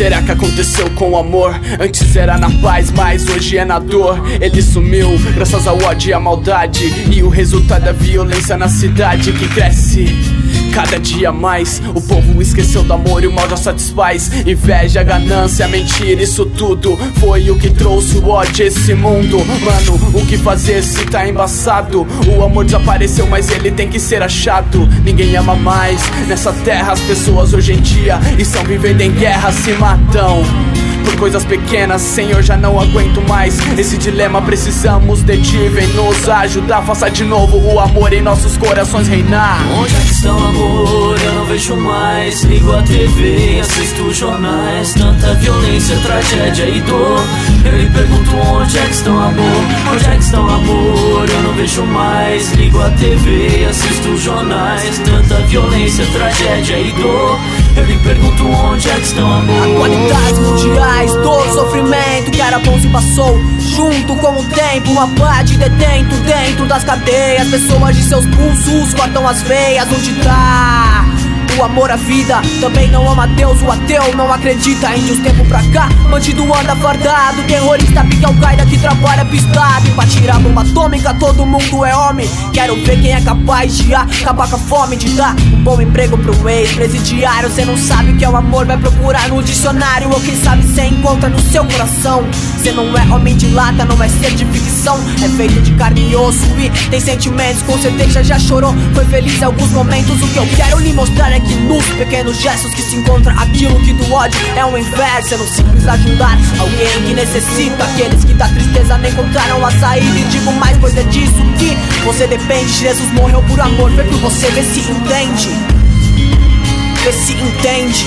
será que aconteceu com o amor? Antes era na paz, mas hoje é na dor. Ele sumiu graças ao ódio e à maldade, e o resultado é a violência na cidade que cresce cada dia mais. O povo esqueceu do amor e o mal já satisfaz. Inveja, ganância, mentira, isso tudo foi o que trouxe o ódio a esse mundo. Mano, o que fazer se tá embaçado? O amor desapareceu, mas ele tem que ser achado. Ninguém ama mais nessa terra. As pessoas hoje em dia estão vivendo em guerra, se matam por coisas pequenas. Senhor, já não aguento mais esse dilema, precisamos de ti, vem nos ajudar. Faça de novo o amor em nossos corações reinar. Onde é que está o amor? Eu não vejo mais. Ligo a TV, assisto jornais. Tanta violência, tragédia e dor. Eu lhe pergunto onde é que está o amor? Onde é que está o amor? Eu não vejo mais. Ligo a TV, assisto jornais. Tanta violência, tragédia e dor. Eu lhe pergunto onde é que está o amor? Atualidades mundiais, dor, sofrimento que era bom se passou. Junto com o tempo, uma pá de detento dentro das cadeias. Pessoas de seus pulsos cortam as veias. Onde tá o amor à vida? Também não ama Deus, o ateu não acredita. Em uns tempos pra cá, bandido anda fardado, terrorista pica Al-Qaeda que trabalha pistado. E pra tirar bomba atômica todo mundo é homem. Quero ver quem é capaz de acabar com a fome, de dar um bom emprego pro ex-presidiário. Cê não sabe o que é o amor, vai procurar no dicionário. Ou quem sabe cê encontra no seu coração. Cê não é homem de lata, não vai ser de ficção. É feito de carne e osso e tem sentimentos. Com certeza já chorou, foi feliz em alguns momentos. O que eu quero lhe mostrar é que nos pequenos gestos que se encontra aquilo que do ódio é um inverso. É no simples ajudar alguém que necessita. Aqueles que da tristeza não encontraram a saída. E digo mais, pois é disso que você depende. Jesus morreu por amor, foi por você, vê se entende. Vê se entende.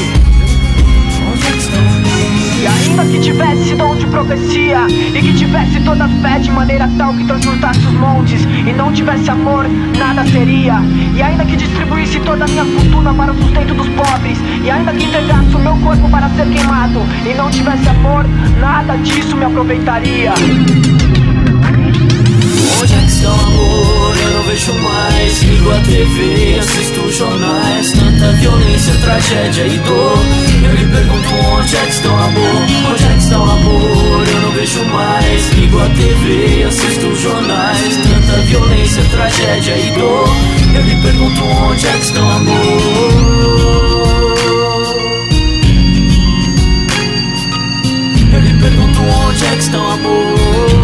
E ainda que tivesse dom de profecia, e que tivesse toda a fé de maneira tal que transportasse os montes, e não tivesse amor, nada seria. E ainda que distribuísse toda a minha fortuna para o sustento dos pobres, e ainda que entregasse o meu corpo para ser queimado, e não tivesse amor, nada disso me aproveitaria. Onde é que está o amor? Eu não vejo mais. Ligo a TV, assisto jornais. Tanta violência, tragédia e dor. Eu lhe pergunto onde é que está o amor? Onde é que está o amor? Eu não vejo mais. Ligo a TV, assisto jornais. Tanta violência, tragédia e dor. Eu lhe pergunto onde é que está o amor? Eu lhe pergunto onde é que está o amor?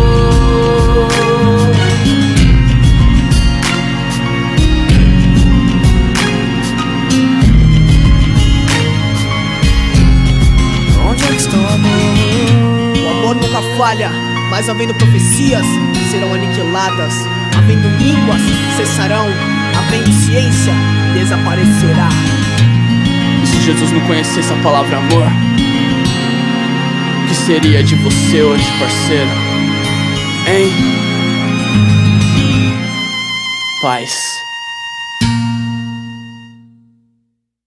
Nunca falha, mas havendo profecias, serão aniquiladas. Havendo línguas, cessarão. Havendo ciência, desaparecerá. E se Jesus não conhecesse a palavra amor, o que seria de você hoje, parceiro? Hein? Paz.